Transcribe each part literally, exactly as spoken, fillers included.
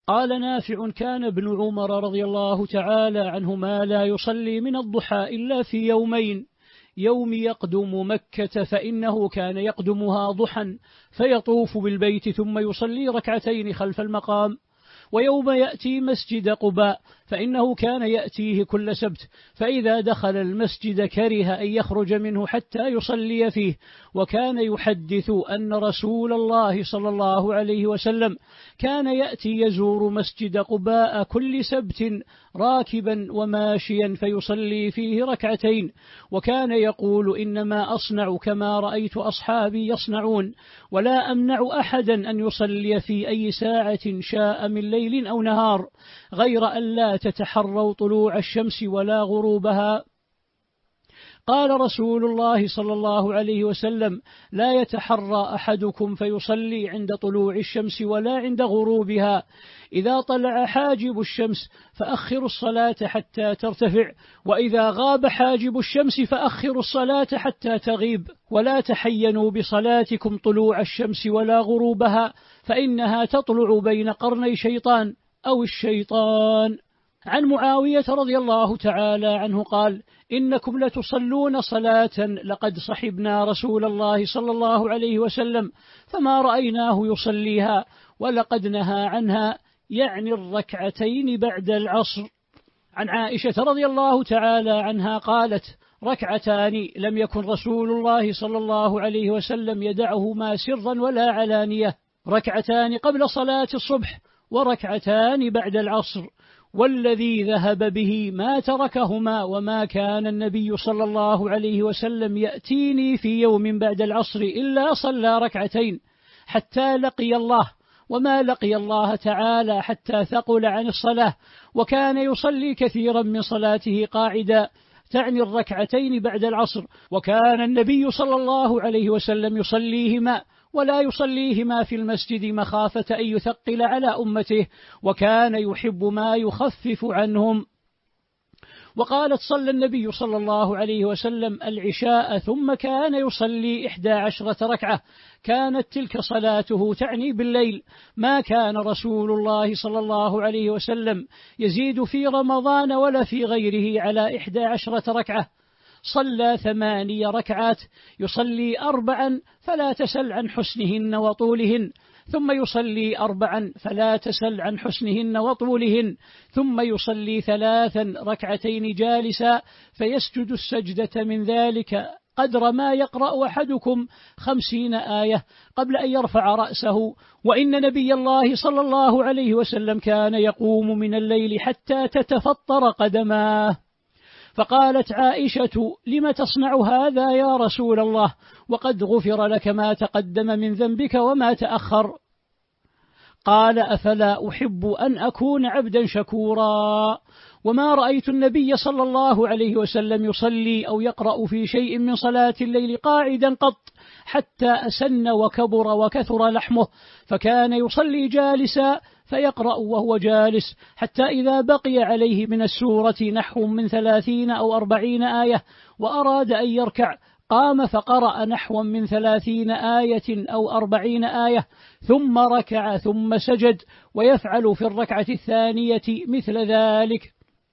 قال نافع: كان ابن عمر رضي الله تعالى عنهما لا يصلي من الضحى إلا في يومين: يوم يقدم مكة فإنه كان يقدمها ضحى فيطوف بالبيت ثم يصلي ركعتين خلف المقام، ويوم يأتي مسجد قباء فإنه كان يأتيه كل سبت، فإذا دخل المسجد كره أن يخرج منه حتى يصلي فيه، وكان يحدث أن رسول الله صلى الله عليه وسلم كان يأتي يزور مسجد قباء كل سبت راكبا وماشيا فيصلي فيه ركعتين، وكان يقول: إنما أصنع كما رأيت أصحابي يصنعون، ولا أمنع أحدا أن يصلي في أي ساعة شاء من ليل أو نهار، غير أن لا تتحروا طلوع الشمس ولا غروبها. قال رسول الله صلى الله عليه وسلم: لا يتحرى أحدكم فيصلي عند طلوع الشمس ولا عند غروبها، إذا طلع حاجب الشمس فأخروا الصلاة حتى ترتفع، وإذا غاب حاجب الشمس فأخروا الصلاة حتى تغيب، ولا تحينوا بصلاتكم طلوع الشمس ولا غروبها، فإنها تطلع بين قرني شيطان أو الشيطان. عن معاوية رضي الله تعالى عنه قال: إنكم لتصلون صلاة لقد صحبنا رسول الله صلى الله عليه وسلم فما رأيناه يصليها، ولقد نهى عنها، يعني الركعتين بعد العصر. عن عائشة رضي الله تعالى عنها قالت: ركعتان لم يكن رسول الله صلى الله عليه وسلم يدعهما سرا ولا علانية، ركعتان قبل صلاة الصبح وركعتان بعد العصر، والذي ذهب به ما تركهما، وما كان النبي صلى الله عليه وسلم يأتيني في يوم بعد العصر إلا صلى ركعتين حتى لقي الله، وما لقي الله تعالى حتى ثقل عن الصلاة، وكان يصلي كثيرا من صلاته قاعدا، تعني الركعتين بعد العصر، وكان النبي صلى الله عليه وسلم يصليهما ولا يصليهما في المسجد مخافة أن يثقل على أمته، وكان يحب ما يخفف عنهم. وقالت: صلى النبي صلى الله عليه وسلم العشاء ثم كان يصلي إحدى عشرة ركعة، كانت تلك صلاته، تعني بالليل، ما كان رسول الله صلى الله عليه وسلم يزيد في رمضان ولا في غيره على إحدى عشرة ركعة. صلى ثماني ركعات، يصلي أربعا فلا تسل عن حسنهن وطولهن، ثم يصلي أربعا فلا تسل عن حسنهن وطولهن، ثم يصلي ثلاثا ركعتين جالسا فيسجد السجدة من ذلك قدر ما يقرأ أحدكم خمسين آية قبل أن يرفع رأسه. وإن نبي الله صلى الله عليه وسلم كان يقوم من الليل حتى تتفطر قدماه. فقالت عائشة: لم تصنع هذا يا رسول الله وقد غفر لك ما تقدم من ذنبك وما تأخر؟ قال: أفلا أحب أن أكون عبدا شكورا. وما رأيت النبي صلى الله عليه وسلم يصلي أو يقرأ في شيء من صلاة الليل قاعدا قط حتى أسن وكبر وكثر لحمه، فكان يصلي جالسا فيقرأ وهو جالس، حتى إذا بقي عليه من السورة نحو من ثلاثين أو أربعين آية وأراد أن يركع قام فقرأ نحو من ثلاثين آية أو أربعين آية ثم ركع ثم سجد، ويفعل في الركعة الثانية مثل ذلك.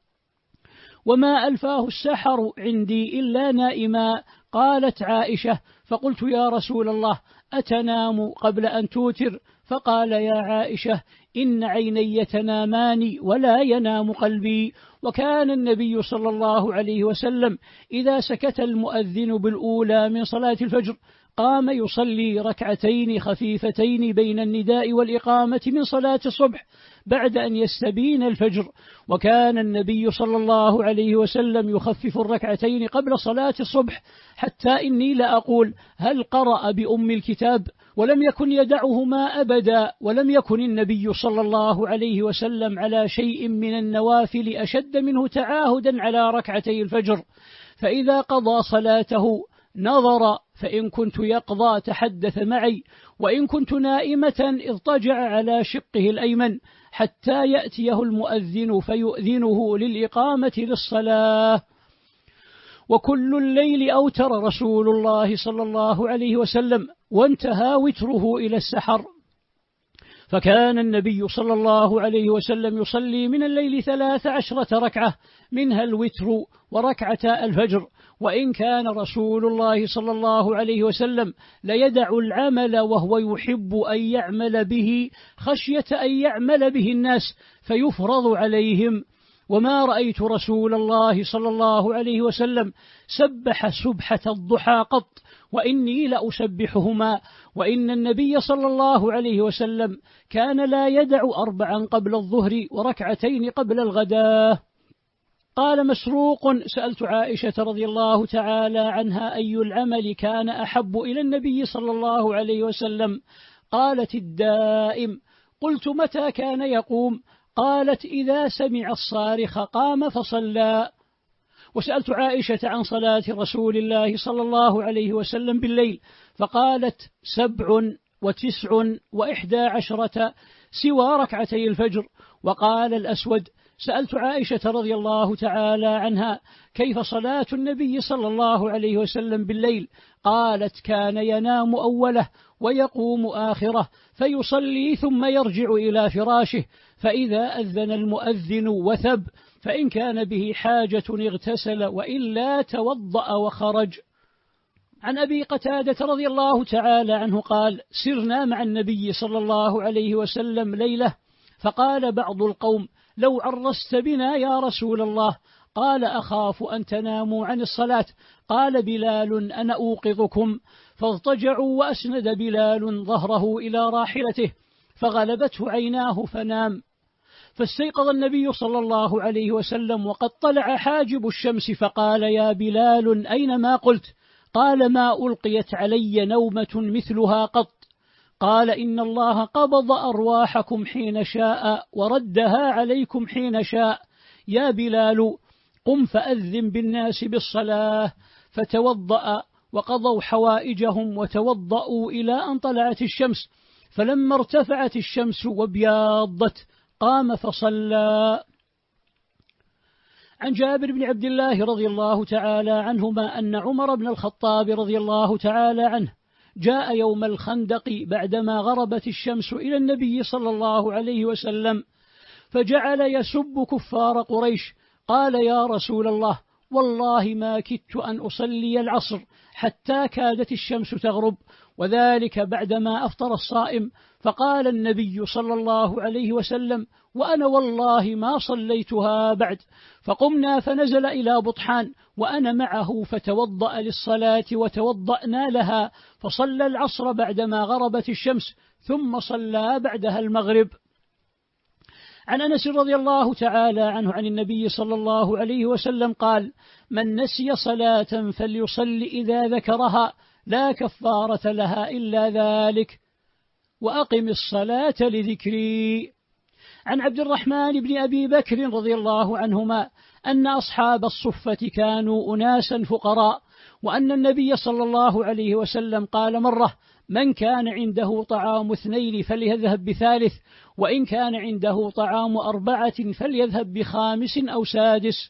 وما ألفاه السحر عندي إلا نائما. قالت عائشة: فقلت: يا رسول الله أتنام قبل أن توتر؟ فقال: يا عائشة إن عيني تنامان ولا ينام قلبي. وكان النبي صلى الله عليه وسلم إذا سكت المؤذن بالأولى من صلاة الفجر قام يصلي ركعتين خفيفتين بين النداء والإقامة من صلاة الصبح بعد أن يستبين الفجر. وكان النبي صلى الله عليه وسلم يخفف الركعتين قبل صلاة الصبح، حتى إني لأقول: هل قرأ بأم الكتاب؟ ولم يكن يدعهما أبدا. ولم يكن النبي صلى الله عليه وسلم على شيء من النوافل أشد منه تعاهدا على ركعتي الفجر، فإذا قضى صلاته نظر، فإن كنت يقضى تحدث معي، وإن كنت نائمة اضطجع على شقه الأيمن حتى يأتيه المؤذن فيؤذنه للإقامة للصلاة. وكل الليل أوتر رسول الله صلى الله عليه وسلم، وانتهى وتره إلى السحر. فكان النبي صلى الله عليه وسلم يصلي من الليل ثلاث عشرة ركعة منها الوتر وركعتا الفجر، وإن كان رسول الله صلى الله عليه وسلم ليدع العمل وهو يحب أن يعمل به خشية أن يعمل به الناس فيفرض عليهم. وما رأيت رسول الله صلى الله عليه وسلم سبح سبحة الضحى قط، وإني لأسبحهما. وإن النبي صلى الله عليه وسلم كان لا يدع أربعا قبل الظهر وركعتين قبل الغداء. قال مسروق: سألت عائشة رضي الله تعالى عنها أي العمل كان أحب إلى النبي صلى الله عليه وسلم؟ قالت: الدائم. قلت: متى كان يقوم؟ قالت: إذا سمع الصارخ قام فصلى. وسألت عائشة عن صلاة رسول الله صلى الله عليه وسلم بالليل، فقالت: سبع وتسع وإحدى عشرة سوى ركعتي الفجر. وقال الأسود: سألت عائشة رضي الله تعالى عنها كيف صلاة النبي صلى الله عليه وسلم بالليل؟ قالت: كان ينام أوله ويقوم آخره فيصلي ثم يرجع إلى فراشه، فإذا أذن المؤذن وثب، فإن كان به حاجة اغتسل وإلا توضأ وخرج. عن أبي قتادة رضي الله تعالى عنه قال: سرنا مع النبي صلى الله عليه وسلم ليلة، فقال بعض القوم: لو عرست بنا يا رسول الله. قال: أخاف أن تناموا عن الصلاة. قال بلال: أنا أوقظكم. فاضطجعوا وأسند بلال ظهره إلى راحلته فغلبته عيناه فنام. فاستيقظ النبي صلى الله عليه وسلم وقد طلع حاجب الشمس، فقال: يا بلال أين ما قلت؟ قال: ما ألقيت علي نومة مثلها قط. قال: إن الله قبض أرواحكم حين شاء وردها عليكم حين شاء. يا بلال قم فأذن بالناس بالصلاة. فتوضأ وقضوا حوائجهم وتوضأوا إلى أن طلعت الشمس، فلما ارتفعت الشمس وبياضت قام فصلى. عن جابر بن عبد الله رضي الله تعالى عنهما أن عمر بن الخطاب رضي الله تعالى عنه جاء يوم الخندق بعدما غربت الشمس إلى النبي صلى الله عليه وسلم، فجعل يسب كفار قريش. قال: يا رسول الله، والله ما كدت أن أصلي العصر حتى كادت الشمس تغرب، وذلك بعدما أفطر الصائم. فقال النبي صلى الله عليه وسلم: وأنا والله ما صليتها بعد. فقمنا فنزل إلى بطحان وأنا معه فتوضأ للصلاة وتوضأنا لها، فصلى العصر بعدما غربت الشمس ثم صلى بعدها المغرب. عن أنس رضي الله تعالى عنه عن النبي صلى الله عليه وسلم قال: من نسي صلاة فليصل إذا ذكرها، لا كفارة لها إلا ذلك، وأقم الصلاة لذكري. عن عبد الرحمن بن أبي بكر رضي الله عنهما أن أصحاب الصفة كانوا أناسا فقراء، وأن النبي صلى الله عليه وسلم قال مرة: من كان عنده طعام اثنين فليذهب بثالث، وإن كان عنده طعام أربعة فليذهب بخامس أو سادس.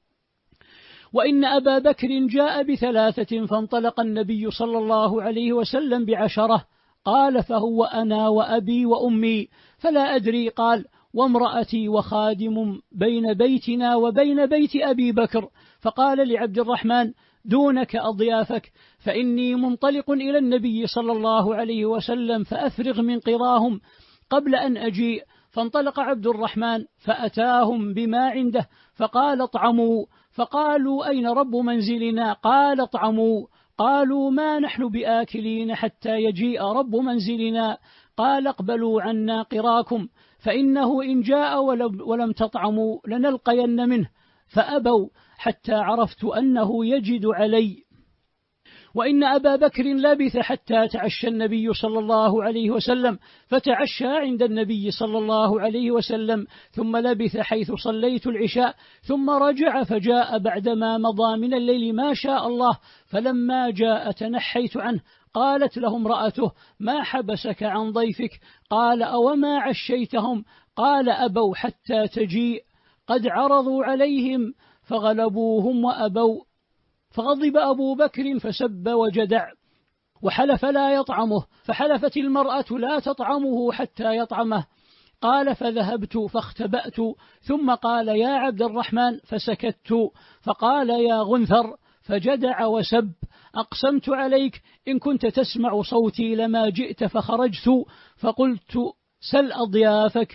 وإن أبا بكر جاء بثلاثة فانطلق النبي صلى الله عليه وسلم بعشرة. قال: فهو أنا وأبي وأمي، فلا أدري. قال: وامرأتي وخادم بين بيتنا وبين بيت أبي بكر. فقال لعبد الرحمن: دونك أضيافك، فإني منطلق إلى النبي صلى الله عليه وسلم فأفرغ من قراهم قبل أن أجيء. فانطلق عبد الرحمن فأتاهم بما عنده فقال: اطعموا. فقالوا: أين رب منزلنا؟ قال: اطعموا. قالوا: ما نحن بآكلين حتى يجيء رب منزلنا. قال: اقبلوا عنا قراكم، فإنه إن جاء ولم تطعموا لنلقين منه. فأبوا حتى عرفت أنه يجد علي. وإن أبا بكر لبث حتى تعشى النبي صلى الله عليه وسلم، فتعشى عند النبي صلى الله عليه وسلم، ثم لبث حيث صليت العشاء، ثم رجع فجاء بعدما مضى من الليل ما شاء الله. فلما جاء تنحيت عنه. قالت له امرأته: ما حبسك عن ضيفك؟ قال: أوما عشيتهم؟ قال: أبوا حتى تجيء. قد عرضوا عليهم فغلبوهم وأبوا. فغضب أبو بكر فسب وجدع. وحلف لا يطعمه، فحلفت المرأة لا تطعمه حتى يطعمه. قال فذهبت فاختبأت، ثم قال يا عبد الرحمن، فسكت. فقال يا غنثر، فجدع وسب. أقسمت عليك إن كنت تسمع صوتي لما جئت، فخرجت فقلت سل أضيافك،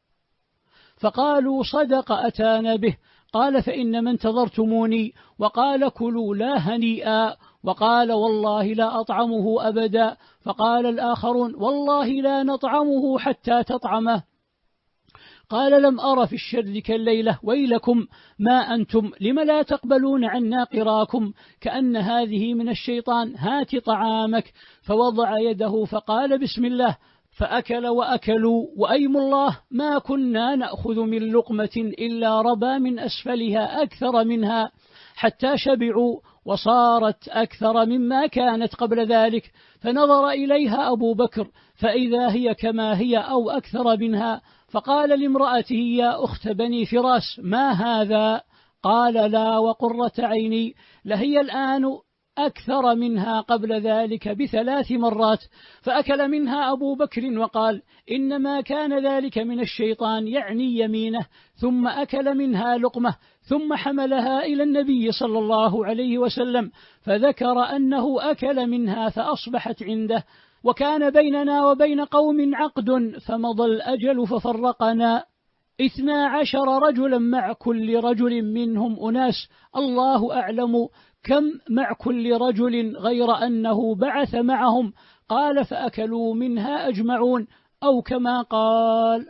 فقالوا صدق أتانا به. قال فإنما انتظرتموني. وقال كلوا لا هنيئا. وقال والله لا أطعمه أبدا. فقال الآخرون والله لا نطعمه حتى تطعمه. قال لم أر في الشر كالليلة، ويلكم ما أنتم لم لا تقبلون عنا قراكم، كأن هذه من الشيطان، هات طعامك. فوضع يده فقال بسم الله، فأكل وأكلوا، وأيم الله ما كنا نأخذ من لقمة إلا ربا من أسفلها أكثر منها، حتى شبعوا وصارت أكثر مما كانت قبل ذلك. فنظر إليها أبو بكر فإذا هي كما هي أو أكثر منها. فقال لامرأته يا أخت بني فراس ما هذا؟ قال لا وقرة عيني، لهي الآن أكثر منها قبل ذلك بثلاث مرات. فأكل منها أبو بكر وقال إنما كان ذلك من الشيطان، يعني يمينه. ثم أكل منها لقمة، ثم حملها إلى النبي صلى الله عليه وسلم، فذكر أنه أكل منها فأصبحت عنده. وكان بيننا وبين قوم عقد، فمضى الأجل ففرقنا، اثنا عشر رجلا مع كل رجل منهم أناس، الله أعلم كم مع كل رجل، غير أنه بعث معهم. قال فأكلوا منها أجمعون، أو كما قال.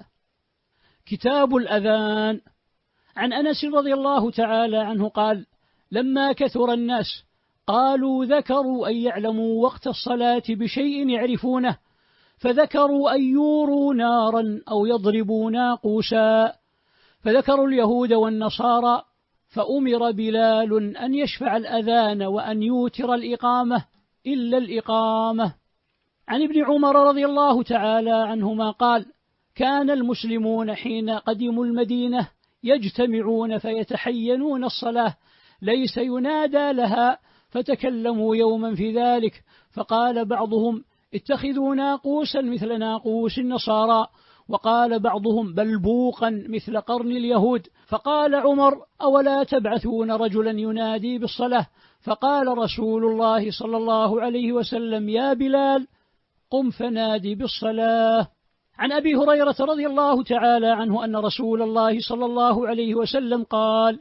كتاب الأذان. عن أنس رضي الله تعالى عنه قال لما كثر الناس قالوا ذكروا أن يعلموا وقت الصلاة بشيء يعرفونه، فذكروا أن يوروا نارا أو يضربوا ناقوسا، فذكروا اليهود والنصارى، فأمر بلال أن يشفع الأذان وأن يوتر الإقامة إلا الإقامة. عن ابن عمر رضي الله تعالى عنهما قال كان المسلمون حين قدموا المدينة يجتمعون فيتحينون الصلاة، ليس ينادى لها، فتكلموا يوما في ذلك، فقال بعضهم اتخذوا ناقوسا مثل ناقوس النصارى، وقال بعضهم بلبوقا مثل قرن اليهود. فقال عمر أولا تبعثون رجلا ينادي بالصلاة؟ فقال رسول الله صلى الله عليه وسلم يا بلال قم فنادي بالصلاة. عن أبي هريرة رضي الله تعالى عنه أن رسول الله صلى الله عليه وسلم قال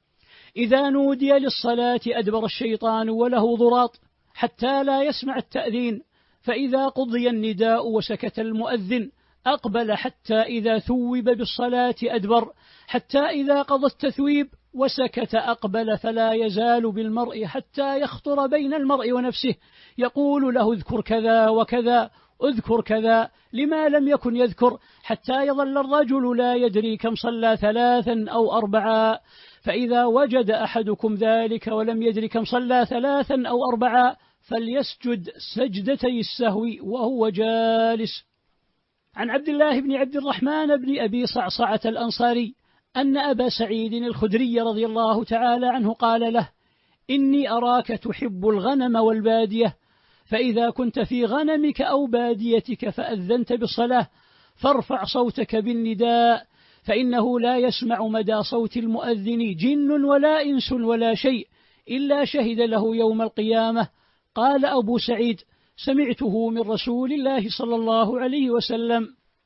إذا نودي للصلاة أدبر الشيطان وله ضراط حتى لا يسمع التأذين، فإذا قضي النداء وسكت المؤذن أقبل حتى إذا ثوب بالصلاة أدبر، حتى إذا قضى التثويب وسكت أقبل، فلا يزال بالمرء حتى يخطر بين المرء ونفسه يقول له اذكر كذا وكذا، اذكر كذا، لما لم يكن يذكر، حتى يظل الرجل لا يدري كم صلى ثلاثا أو أربعا. فإذا وجد أحدكم ذلك ولم يدري كم صلى ثلاثا أو أربعا فليسجد سجدتي السهو وهو جالس. عن عبد الله بن عبد الرحمن بن أبي صعصعة الأنصاري أن أبا سعيد الخدري رضي الله تعالى عنه قال له إني أراك تحب الغنم والبادية، فإذا كنت في غنمك أو باديتك فأذنت بالصلاة فارفع صوتك بالنداء، فإنه لا يسمع مدى صوت المؤذن جن ولا إنس ولا شيء إلا شهد له يوم القيامة. قال أبو سعيد سمعته من رسول الله صلى الله عليه وسلم.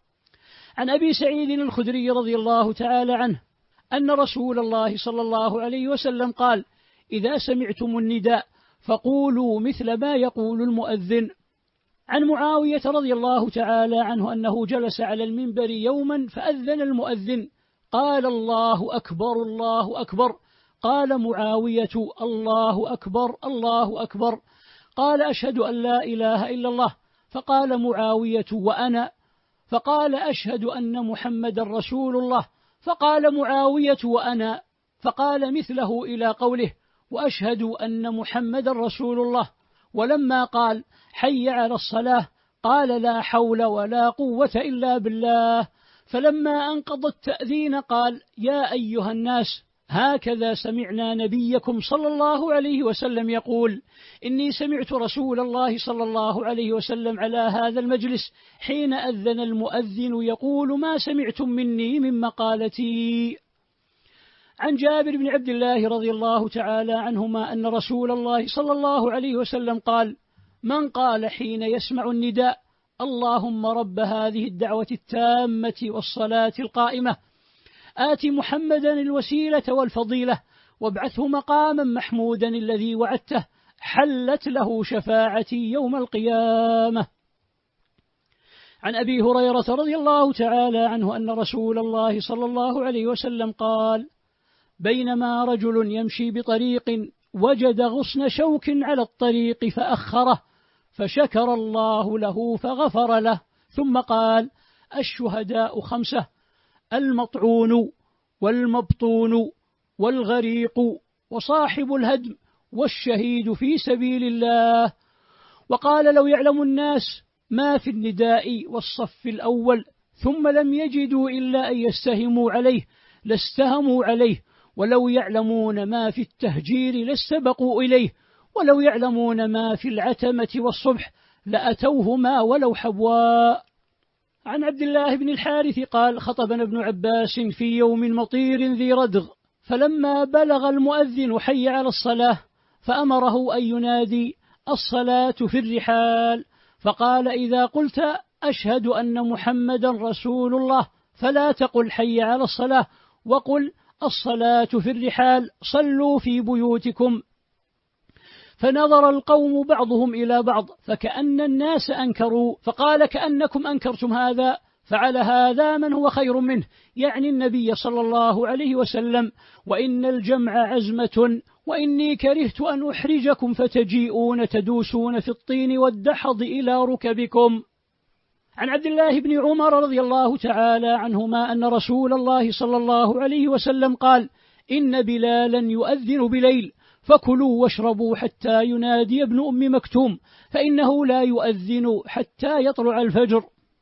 عن أبي سعيد الخدري رضي الله تعالى عنه أن رسول الله صلى الله عليه وسلم قال إذا سمعتم النداء فقولوا مثل ما يقول المؤذن. عن معاوية رضي الله تعالى عنه أنه جلس على المنبر يوما فأذن المؤذن، قال الله أكبر الله أكبر، قال معاوية الله أكبر الله أكبر، قال أشهد أن لا إله إلا الله، فقال معاوية وأنا، فقال أشهد أن محمد رسول الله، فقال معاوية وأنا، فقال مثله إلى قوله وأشهد أن محمد رسول الله. ولما قال حي على الصلاة قال لا حول ولا قوة إلا بالله. فلما أنقض التأذين قال يا أيها الناس هكذا سمعنا نبيكم صلى الله عليه وسلم يقول: إني سمعت رسول الله صلى الله عليه وسلم على هذا المجلس حين أذن المؤذن يقول: ما سمعتم مني من مقالتي. عن جابر بن عبد الله رضي الله تعالى عنهما أن رسول الله صلى الله عليه وسلم قال: من قال حين يسمع النداء: اللهم رب هذه الدعوة التامة والصلاة القائمة آت محمدا الوسيلة والفضيلة وابعثه مقاما محمودا الذي وعدته، حلت له شفاعتي يوم القيامة. عن أبي هريرة رضي الله تعالى عنه أن رسول الله صلى الله عليه وسلم قال: بينما رجل يمشي بطريق وجد غصن شوك على الطريق فأخره، فشكر الله له فغفر له، ثم قال: الشهداء خمسة: المطعون والمبطون والغريق وصاحب الهدم والشهيد في سبيل الله. وقال: لو يعلم الناس ما في النداء والصف الأول ثم لم يجدوا إلا أن يستهموا عليه لاستهموا عليه، ولو يعلمون ما في التهجير لاستبقوا إليه، ولو يعلمون ما في العتمة والصبح لأتوهما ولو حبوا. عن عبد الله بن الحارث قال: خطبنا ابن عباس في يوم مطير ذي ردغ، فلما بلغ المؤذن حي على الصلاة فأمره أن ينادي: الصلاة في الرحال، فقال: إذا قلت أشهد أن محمدا رسول الله فلا تقل حي على الصلاة، وقل الصلاة في الرحال، صلوا في بيوتكم. فنظر القوم بعضهم إلى بعض فكأن الناس أنكروا، فقال: كأنكم أنكرتم هذا، فعلى هذا من هو خير منه، يعني النبي صلى الله عليه وسلم، وإن الجمع عزمة، وإني كرهت أن أحرجكم فتجيئون تدوسون في الطين والدحض إلى ركبكم. عن عبد الله بن عمر رضي الله تعالى عنهما أن رسول الله صلى الله عليه وسلم قال: إن بلالا يؤذن بليل، فكلوا واشربوا حتى ينادي ابن أم مكتوم، فإنه لا يؤذن حتى يطلع الفجر.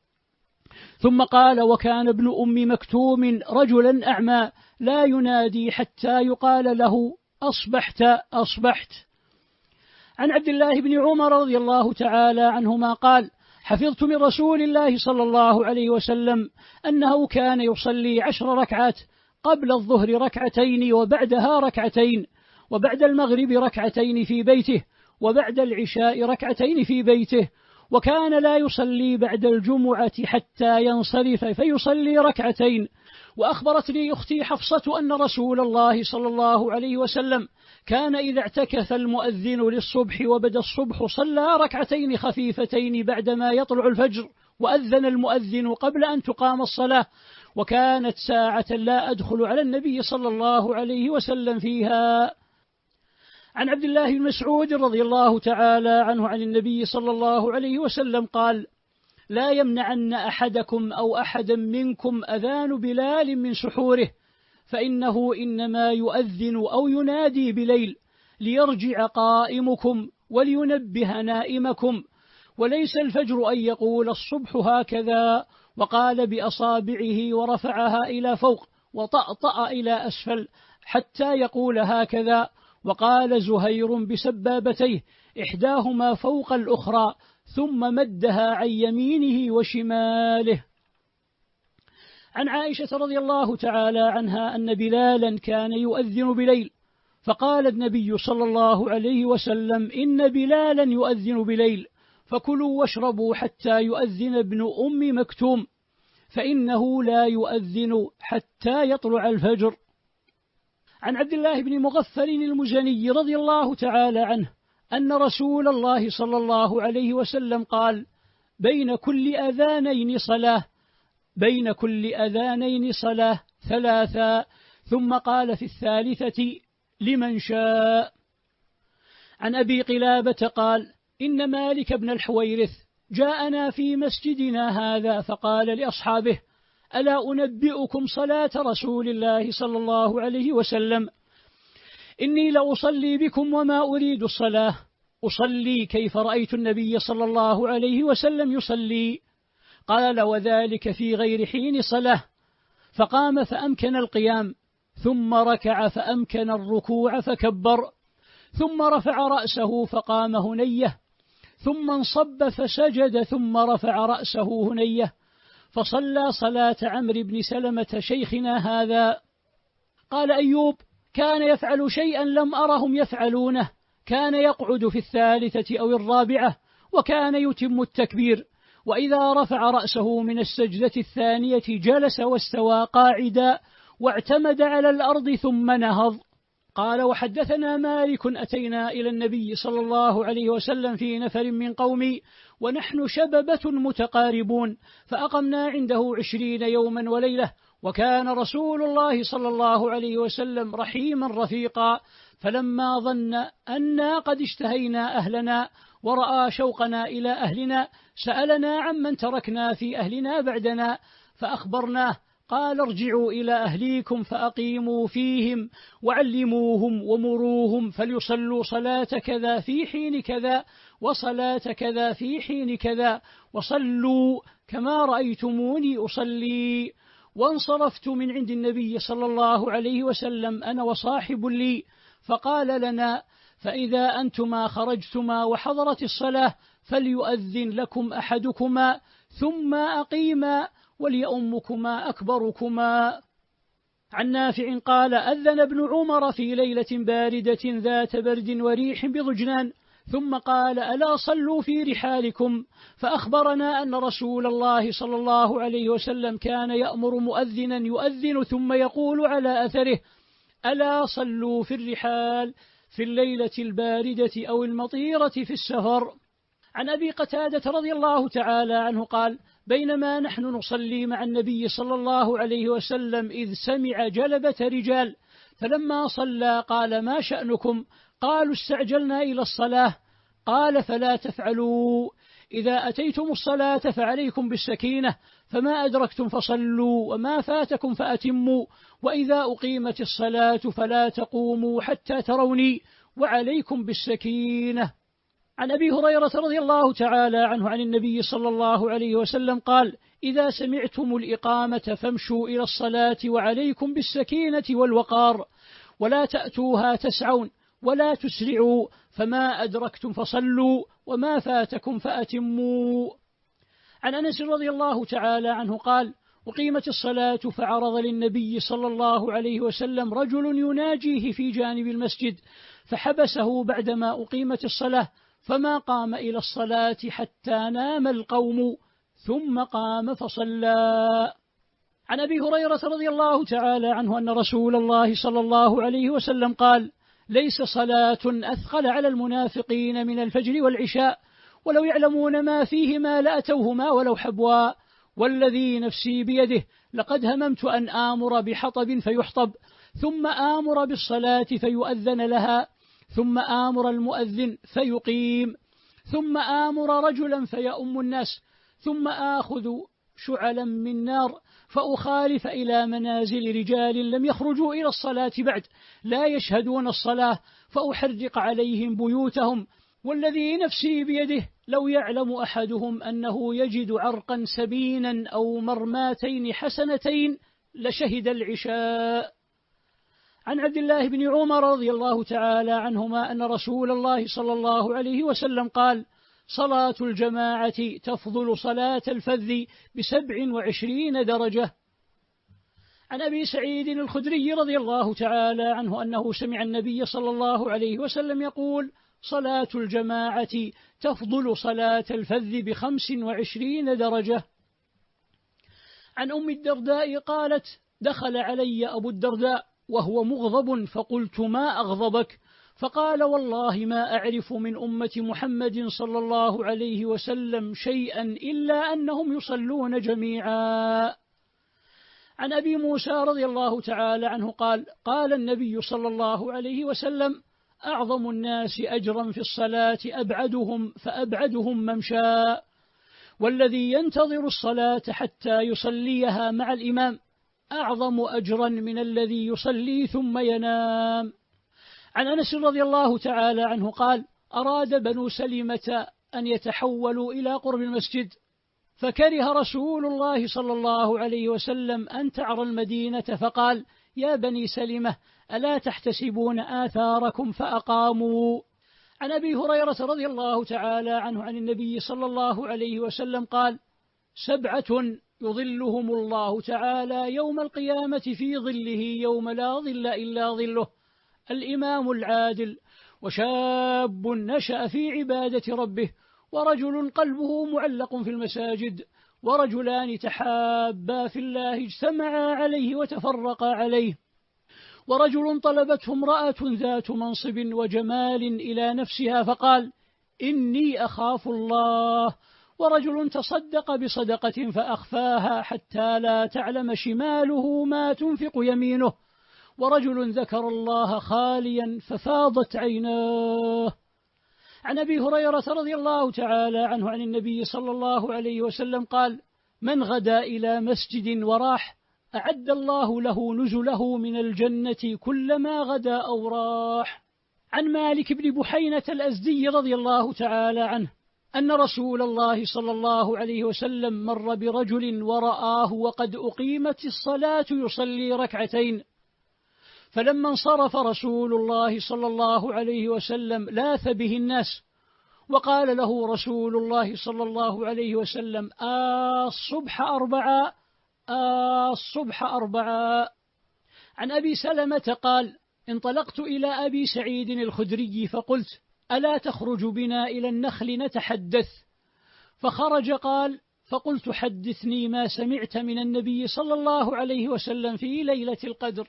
ثم قال: وكان ابن أم مكتوم رجلا أعمى لا ينادي حتى يقال له: أصبحت أصبحت. عن عبد الله بن عمر رضي الله تعالى عنهما قال: حفظت من رسول الله صلى الله عليه وسلم أنه كان يصلي عشر ركعات، قبل الظهر ركعتين وبعدها ركعتين، وبعد المغرب ركعتين في بيته، وبعد العشاء ركعتين في بيته، وكان لا يصلي بعد الجمعة حتى ينصرف فيصلي ركعتين. وأخبرتني أختي حفصة أن رسول الله صلى الله عليه وسلم كان إذا اعتكف المؤذن للصبح وبدا الصبح صلى ركعتين خفيفتين بعدما يطلع الفجر، وأذن المؤذن قبل أن تقام الصلاة، وكانت ساعة لا أدخل على النبي صلى الله عليه وسلم فيها. عن عبد الله بن مسعود رضي الله تعالى عنه عن النبي صلى الله عليه وسلم قال: لا يمنعن أحدكم أو أحدا منكم أذان بلال من سحوره، فإنه إنما يؤذن أو ينادي بليل ليرجع قائمكم ولينبه نائمكم، وليس الفجر أن يقول الصبح هكذا، وقال بأصابعه ورفعها إلى فوق وطأطأ إلى أسفل حتى يقول هكذا، وقال زهير بسبابتيه إحداهما فوق الأخرى، ثم مدها عن يمينه وشماله. عن عائشة رضي الله تعالى عنها أن بلالا كان يؤذن بليل، فقال النبي صلى الله عليه وسلم: إن بلالا يؤذن بليل، فكلوا واشربوا حتى يؤذن ابن أم مكتوم، فإنه لا يؤذن حتى يطلع الفجر. عن عبد الله بن مغفل المزني رضي الله تعالى عنه أن رسول الله صلى الله عليه وسلم قال: بين كل أذانين صلاة، بين كل أذانين صلاة ثلاثا، ثم قال في الثالثة: لمن شاء. عن أبي قلابة قال: إن مالك بن الحويرث جاءنا في مسجدنا هذا فقال لأصحابه: ألا أنبئكم صلاة رسول الله صلى الله عليه وسلم؟ إني لأصلي بكم وما أريد الصلاة، أصلي كيف رأيت النبي صلى الله عليه وسلم يصلي. قال: وذلك في غير حين صلاة. فقام فأمكن القيام، ثم ركع فأمكن الركوع فكبر، ثم رفع رأسه فقام هنيه، ثم انصب فسجد، ثم رفع رأسه هنيه، فصلى صلاة عمرو بن سلمة شيخنا هذا. قال أيوب: كان يفعل شيئا لم أرهم يفعلونه، كان يقعد في الثالثة أو الرابعة، وكان يتم التكبير، وإذا رفع رأسه من السجدة الثانية جلس واستوى قاعدا واعتمد على الأرض ثم نهض. قال: وحدثنا مالك: أتينا إلى النبي صلى الله عليه وسلم في نفر من قومي ونحن شببة متقاربون، فأقمنا عنده عشرين يوما وليلة، وكان رسول الله صلى الله عليه وسلم رحيما رفيقا، فلما ظن أنا قد اشتهينا أهلنا ورأى شوقنا إلى أهلنا سألنا عمن تركنا في أهلنا بعدنا فأخبرناه، قال: ارجعوا إلى أهليكم فأقيموا فيهم وعلموهم ومروهم فليصلوا صلاة كذا في حين كذا وصلاة كذا في حين كذا، وصلوا كما رأيتموني أصلي. وانصرفت من عند النبي صلى الله عليه وسلم أنا وصاحب لي، فقال لنا: فإذا أنتما خرجتما وحضرت الصلاة فليؤذن لكم أحدكما ثم أقيما وليؤمكما أكبركما. عن نافع قال: أذن ابن عمر في ليلة باردة ذات برد وريح بضجنان، ثم قال: ألا صلوا في رحالكم؟ فأخبرنا أن رسول الله صلى الله عليه وسلم كان يأمر مؤذنا يؤذن ثم يقول على أثره: ألا صلوا في الرحال في الليلة الباردة أو المطيرة في السفر. عن أبي قتادة رضي الله تعالى عنه قال: بينما نحن نصلي مع النبي صلى الله عليه وسلم إذ سمع جلبة رجال، فلما صلى قال: ما شأنكم؟ قالوا: استعجلنا إلى الصلاة. قال: فلا تفعلوا، إذا أتيتم الصلاة فعليكم بالسكينة، فما أدركتم فصلوا وما فاتكم فأتموا، وإذا أقيمت الصلاة فلا تقوموا حتى تروني، وعليكم بالسكينة. عن أبي هريرة رضي الله تعالى عنه عن النبي صلى الله عليه وسلم قال: إذا سمعتم الإقامة فامشوا إلى الصلاة وعليكم بالسكينة والوقار، ولا تأتوها تسعون ولا تسرعوا، فما أدركتم فصلوا وما فاتكم فأتموا. عن أنس رضي الله تعالى عنه قال: أقيمت الصلاة فعرض للنبي صلى الله عليه وسلم رجل يناجيه في جانب المسجد، فحبسه بعدما أقيمت الصلاة، فما قام إلى الصلاة حتى نام القوم، ثم قام فصلى. عن أبي هريرة رضي الله تعالى عنه أن رسول الله صلى الله عليه وسلم قال: ليس صلاة أثقل على المنافقين من الفجر والعشاء، ولو يعلمون ما فيهما لأتوهما ولو حبوا، والذي نفسي بيده لقد هممت أن آمر بحطب فيحطب، ثم آمر بالصلاة فيؤذن لها، ثم آمر المؤذن فيقيم، ثم آمر رجلا فيؤم الناس، ثم آخذ شعلا من نار فأخالف إلى منازل رجال لم يخرجوا إلى الصلاة بعد لا يشهدون الصلاة، فأحرق عليهم بيوتهم، والذي نفسي بيده لو يعلم أحدهم أنه يجد عرقا سبينا أو مرماتين حسنتين لشهد العشاء. عن عبد الله بن عمر رضي الله تعالى عنهما أن رسول الله صلى الله عليه وسلم قال: صلاة الجماعة تفضل صلاة الفذ بسبع وعشرين درجة. عن أبي سعيد الخدري رضي الله تعالى عنه أنه سمع النبي صلى الله عليه وسلم يقول: صلاة الجماعة تفضل صلاة الفذ بخمس وعشرين درجة. عن أم الدرداء قالت: دخل علي أبو الدرداء وهو مغضب، فقلت: ما أغضبك؟ فقال: والله ما أعرف من أمة محمد صلى الله عليه وسلم شيئا إلا أنهم يصلون جميعا. عن أبي موسى رضي الله تعالى عنه قال: قال النبي صلى الله عليه وسلم: أعظم الناس أجرا في الصلاة أبعدهم فأبعدهم ممشى، والذي ينتظر الصلاة حتى يصليها مع الإمام أعظم أجرا من الذي يصلي ثم ينام. عن أنس رضي الله تعالى عنه قال: أراد بنو سلمة أن يتحولوا إلى قرب المسجد، فكره رسول الله صلى الله عليه وسلم أن تعرى المدينة فقال: يا بني سلمة ألا تحتسبون آثاركم؟ فأقاموا. عن أبي هريرة رضي الله تعالى عنه عن النبي صلى الله عليه وسلم قال: سبعة يظلهم الله تعالى يوم القيامة في ظله يوم لا ظل إلا ظله: الإمام العادل، وشاب نشأ في عبادة ربه، ورجل قلبه معلق في المساجد، ورجلان تحابا في الله اجتمعا عليه وتفرقا عليه، ورجل طلبته امرأة ذات منصب وجمال إلى نفسها فقال: إني أخاف الله، ورجل تصدق بصدقة فأخفاها حتى لا تعلم شماله ما تنفق يمينه، ورجل ذكر الله خاليا ففاضت عيناه. عن أبي هريرة رضي الله تعالى عنه عن النبي صلى الله عليه وسلم قال: من غدا إلى مسجد وراح أعد الله له نزله من الجنة كلما غدا أو راح. عن مالك بن بحينة الأزدي رضي الله تعالى عنه أن رسول الله صلى الله عليه وسلم مر برجل ورآه وقد أقيمت الصلاة يصلي ركعتين، فلما انصرف رسول الله صلى الله عليه وسلم لاث به الناس، وقال له رسول الله صلى الله عليه وسلم: آه الصبح أربعة، آه الصبح أربعة. عن أبي سلمة قال: انطلقت إلى أبي سعيد الخدري فقلت: ألا تخرج بنا إلى النخل نتحدث؟ فخرج قال: فقلت: حدثني ما سمعت من النبي صلى الله عليه وسلم في ليلة القدر.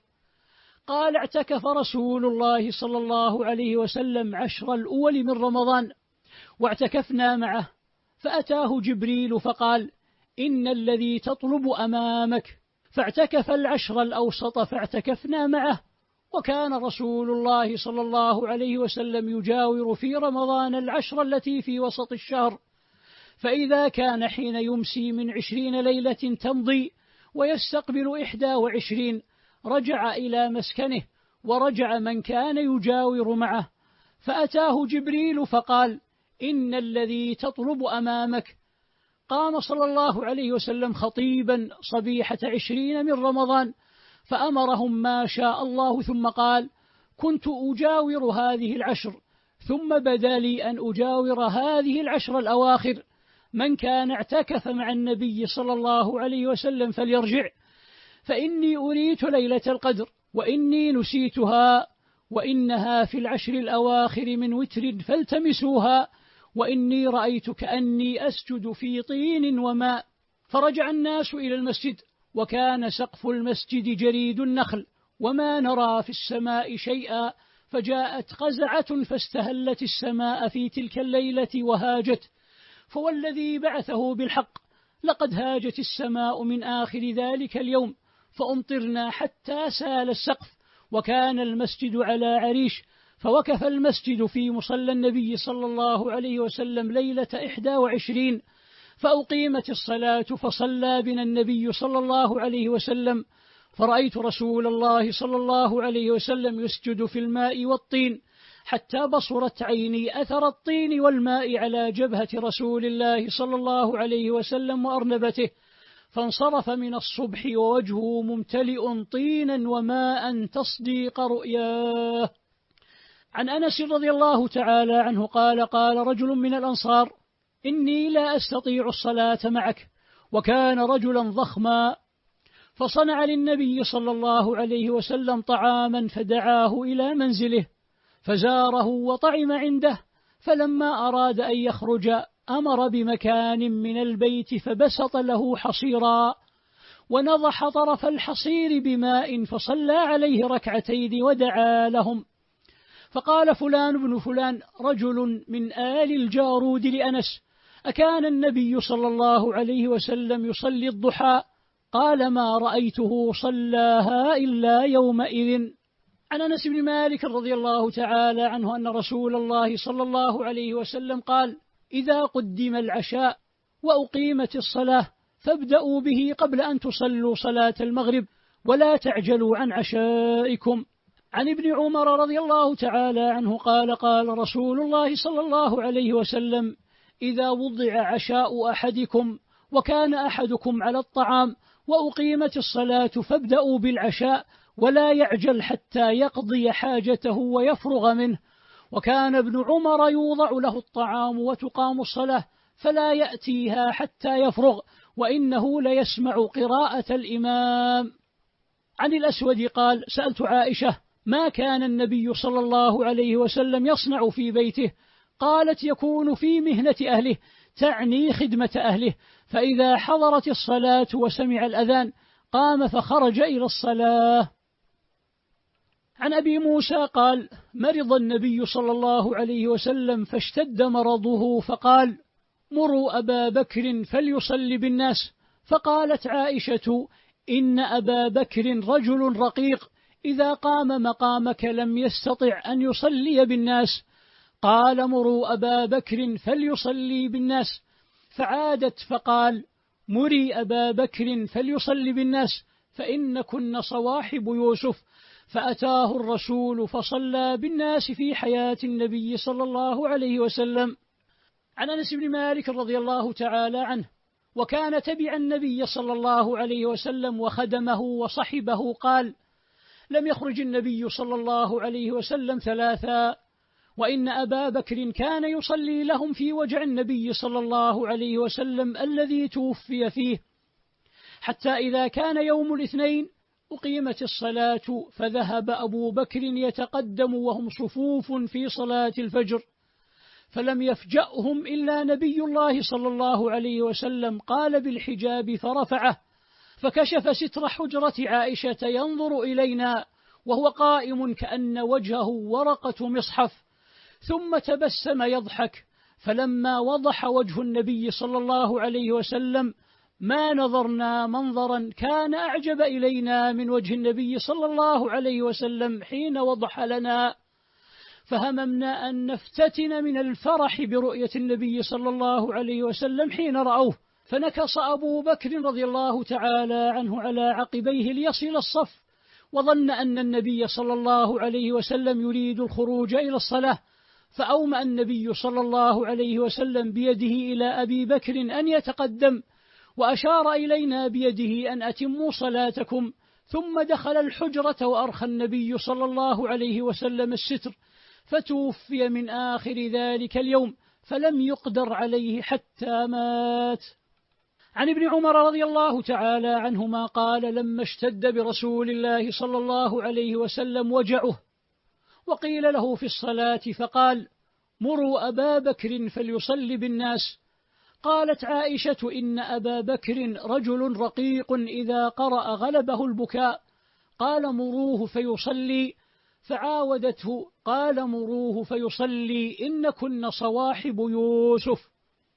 قال: اعتكف رسول الله صلى الله عليه وسلم عشر الأول من رمضان، واعتكفنا معه، فأتاه جبريل فقال: إن الذي تطلب أمامك. فاعتكف العشر الأوسط فاعتكفنا معه، وكان رسول الله صلى الله عليه وسلم يجاور في رمضان العشر التي في وسط الشهر، فإذا كان حين يمسي من عشرين ليلة تمضي ويستقبل إحدى وعشرين رجع إلى مسكنه، ورجع من كان يجاور معه، فأتاه جبريل فقال: إن الذي تطلب أمامك. قام صلى الله عليه وسلم خطيبا صبيحة عشرين من رمضان فأمرهم ما شاء الله، ثم قال: كنت أجاور هذه العشر، ثم بدا لي أن أجاور هذه العشر الأواخر، من كان اعتكف مع النبي صلى الله عليه وسلم فليرجع، فإني أريت ليلة القدر وإني نسيتها، وإنها في العشر الأواخر من وتر فالتمسوها، وإني رأيت كأني أسجد في طين وماء. فرجع الناس إلى المسجد، وكان سقف المسجد جريد النخل، وما نرى في السماء شيئا، فجاءت قزعة فاستهلت السماء في تلك الليلة وهاجت، فوالذي بعثه بالحق لقد هاجت السماء من آخر ذلك اليوم، فأمطرنا حتى سال السقف، وكان المسجد على عريش، فوقف المسجد في مصلى النبي صلى الله عليه وسلم ليلة إحدى وعشرين، فأقيمت الصلاة فصلى بنا النبي صلى الله عليه وسلم، فرأيت رسول الله صلى الله عليه وسلم يسجد في الماء والطين، حتى بصرت عيني أثر الطين والماء على جبهة رسول الله صلى الله عليه وسلم وأرنبته، فانصرف من الصبح ووجهه ممتلئ طينا وماء تصديق رؤياه. عن أنس رضي الله تعالى عنه قال: قال رجل من الأنصار: إني لا أستطيع الصلاة معك، وكان رجلا ضخما، فصنع للنبي صلى الله عليه وسلم طعاما فدعاه إلى منزله، فزاره وطعم عنده، فلما أراد أن يخرج أمر بمكان من البيت فبسط له حصيرا، ونضح طرف الحصير بماء فصلى عليه ركعتين ودعا لهم. فقال فلان بن فلان رجل من آل الجارود لأنس: أكان النبي صلى الله عليه وسلم يصلي الضحى؟ قال: ما رأيته صلاها إلا يومئذ. عن أنس بن مالك رضي الله تعالى عنه أن رسول الله صلى الله عليه وسلم قال: إذا قدم العشاء وأقيمت الصلاة فابدأوا به قبل أن تصلوا صلاة المغرب، ولا تعجلوا عن عشائكم. عن ابن عمر رضي الله تعالى عنه قال: قال رسول الله صلى الله عليه وسلم: إذا وضع عشاء أحدكم وكان أحدكم على الطعام وأقيمت الصلاة فابدأوا بالعشاء ولا يعجل حتى يقضي حاجته ويفرغ منه. وكان ابن عمر يوضع له الطعام وتقام الصلاة فلا يأتيها حتى يفرغ، وإنه ليسمع قراءة الإمام. عن الأسود قال: سألت عائشة: ما كان النبي صلى الله عليه وسلم يصنع في بيته؟ قالت: يكون في مهنة أهله، تعني خدمة أهله، فإذا حضرت الصلاة وسمع الأذان قام فخرج إلى الصلاة. عن أبي موسى قال: مرض النبي صلى الله عليه وسلم فاشتد مرضه فقال: مروا أبا بكر فليصلي بالناس. فقالت عائشة: إن أبا بكر رجل رقيق، إذا قام مقامك لم يستطع أن يصلي بالناس. قال: مروا أبا بكر فليصلي بالناس. فعادت فقال: مري أبا بكر فليصلي بالناس، فإنكن صواحب يوسف. فأتاه الرسول فصلى بالناس في حياة النبي صلى الله عليه وسلم. عن أنس بن مالك رضي الله تعالى عنه: وكان تبع النبي صلى الله عليه وسلم وخدمه وصحبه، قال: لم يخرج النبي صلى الله عليه وسلم ثلاثا، وإن أبا بكر كان يصلي لهم في وجع النبي صلى الله عليه وسلم الذي توفي فيه، حتى إذا كان يوم الاثنين أقيمت الصلاة فذهب أبو بكر يتقدم وهم صفوف في صلاة الفجر، فلم يفجأهم إلا نبي الله صلى الله عليه وسلم، قال بالحجاب فرفعه، فكشف ستر حجرة عائشة ينظر إلينا وهو قائم كأن وجهه ورقة مصحف، ثم تبسم يضحك. فلما وضح وجه النبي صلى الله عليه وسلم ما نظرنا منظرا كان أعجب إلينا من وجه النبي صلى الله عليه وسلم حين وضح لنا، فهممنا أن نفتتن من الفرح برؤية النبي صلى الله عليه وسلم حين رأوه. فنكص أبو بكر رضي الله تعالى عنه على عقبيه ليصل الصف، وظن أن النبي صلى الله عليه وسلم يريد الخروج إلى الصلاة، فأومأ النبي صلى الله عليه وسلم بيده إلى أبي بكر أن يتقدم، وأشار إلينا بيده أن أتموا صلاتكم، ثم دخل الحجرة وأرخى النبي صلى الله عليه وسلم الستر، فتوفي من آخر ذلك اليوم، فلم يقدر عليه حتى مات. عن ابن عمر رضي الله تعالى عنهما قال: لما اشتد برسول الله صلى الله عليه وسلم وجعه وقيل له في الصلاة فقال: مروا أبا بكر فليصلي بالناس. قالت عائشة: إن أبا بكر رجل رقيق، إذا قرأ غلبه البكاء. قال: مروه فيصلي. فعاودته، قال: مروه فيصلي، إنكن صواحب يوسف.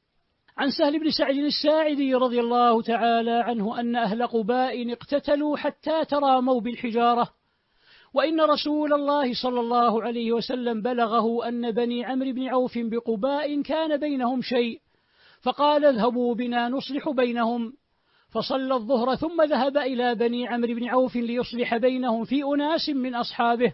عن سهل بن سعد الساعدي رضي الله تعالى عنه أن أهل قباء اقتتلوا حتى تراموا بالحجارة، وإن رسول الله صلى الله عليه وسلم بلغه أن بني عمرو بن عوف بقباء كان بينهم شيء، فقال: اذهبوا بنا نصلح بينهم. فصلى الظهر ثم ذهب إلى بني عمرو بن عوف ليصلح بينهم في أناس من أصحابه،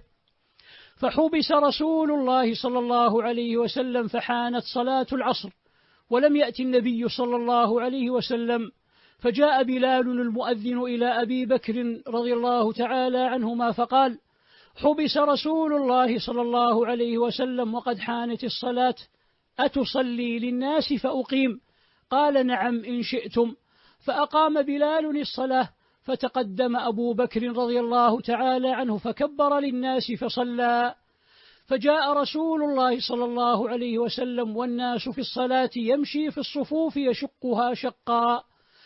فحبس رسول الله صلى الله عليه وسلم، فحانت صلاة العصر ولم يأتي النبي صلى الله عليه وسلم، فجاء بلال المؤذن إلى أبي بكر رضي الله تعالى عنهما فقال: حبس رسول الله صلى الله عليه وسلم وقد حانت الصلاة، أتصلي للناس فأقيم؟ قال: نعم إن شئتم. فأقام بلال الصلاة، فتقدم أبو بكر رضي الله تعالى عنه فكبر للناس فصلى، فجاء رسول الله صلى الله عليه وسلم والناس في الصلاة يمشي في الصفوف يشقها شقا،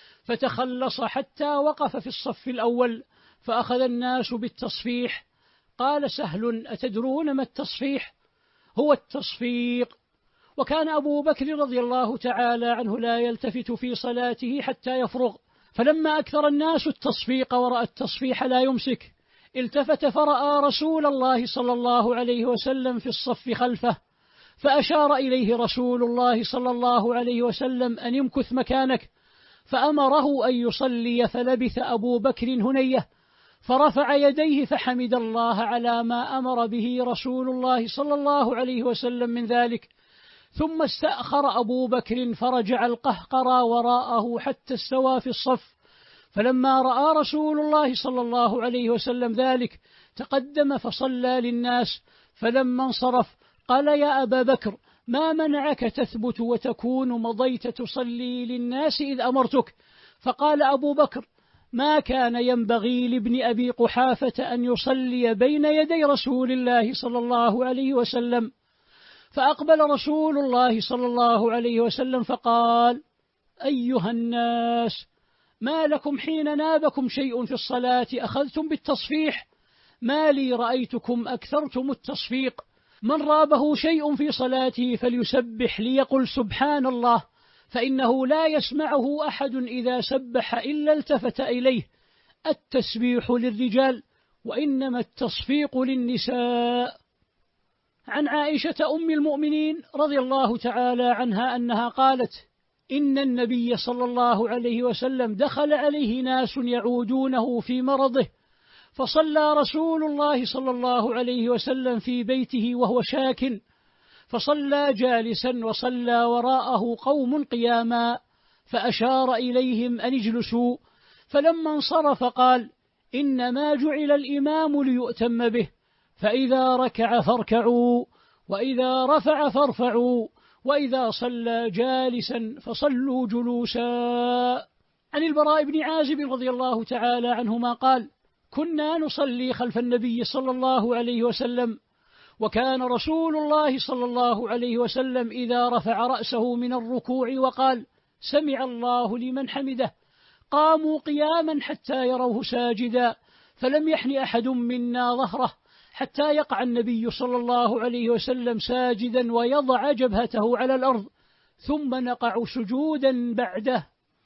فتخلص حتى وقف في الصف الأول، فأخذ الناس بالتصفيح. قال سهل: أتدرون ما التصفيح؟ هو التصفيق. وكان أبو بكر رضي الله تعالى عنه لا يلتفت في صلاته حتى يفرغ، فلما أكثر الناس التصفيق ورأى التصفيح لا يمسك، التفت فرأى رسول الله صلى الله عليه وسلم في الصف خلفه، فأشار إليه رسول الله صلى الله عليه وسلم أن يمكث مكانك، فأمره أن يصلي، فلبث أبو بكر هنيه، فرفع يديه فحمد الله على ما أمر به رسول الله صلى الله عليه وسلم من ذلك، ثم استأخر أبو بكر فرجع القهقرى وراءه حتى استوى في الصف، فلما رأى رسول الله صلى الله عليه وسلم ذلك تقدم فصلى للناس، فلما انصرف قال يا أبا بكر ما منعك تثبت وتكون مضيت تصلي للناس إذ أمرتك؟ فقال أبو بكر ما كان ينبغي لابن أبي قحافة أن يصلي بين يدي رسول الله صلى الله عليه وسلم. فأقبل رسول الله صلى الله عليه وسلم فقال أيها الناس ما لكم حين نابكم شيء في الصلاة أخذتم بالتصفيح؟ ما لي رأيتكم أكثرتم التصفيق. من رابه شيء في صلاته فليسبح ليقل سبحان الله، فإنه لا يسمعه أحد إذا سبح إلا التفت إليه. التسبيح للرجال وإنما التصفيق للنساء. عن عائشة أم المؤمنين رضي الله تعالى عنها أنها قالت إن النبي صلى الله عليه وسلم دخل عليه ناس يعودونه في مرضه، فصلى رسول الله صلى الله عليه وسلم في بيته وهو شاك، فصلى جالسا وصلى وراءه قوم قياما، فأشار إليهم أن اجلسوا، فلما انصرف قال إنما جعل الإمام ليؤتم به، فإذا ركع فاركعوا، وإذا رفع فارفعوا، وإذا صلى جالسا فصلوا جلوسا. عن البراء بن عازب رضي الله تعالى عنهما قال كنا نصلي خلف النبي صلى الله عليه وسلم، وكان رسول الله صلى الله عليه وسلم إذا رفع رأسه من الركوع وقال سمع الله لمن حمده قاموا قياما حتى يروه ساجدا، فلم يحن أحد منا ظهره حتى يقع النبي صلى الله عليه وسلم ساجدا ويضع جبهته على الأرض، ثم نقع سجودا بعده.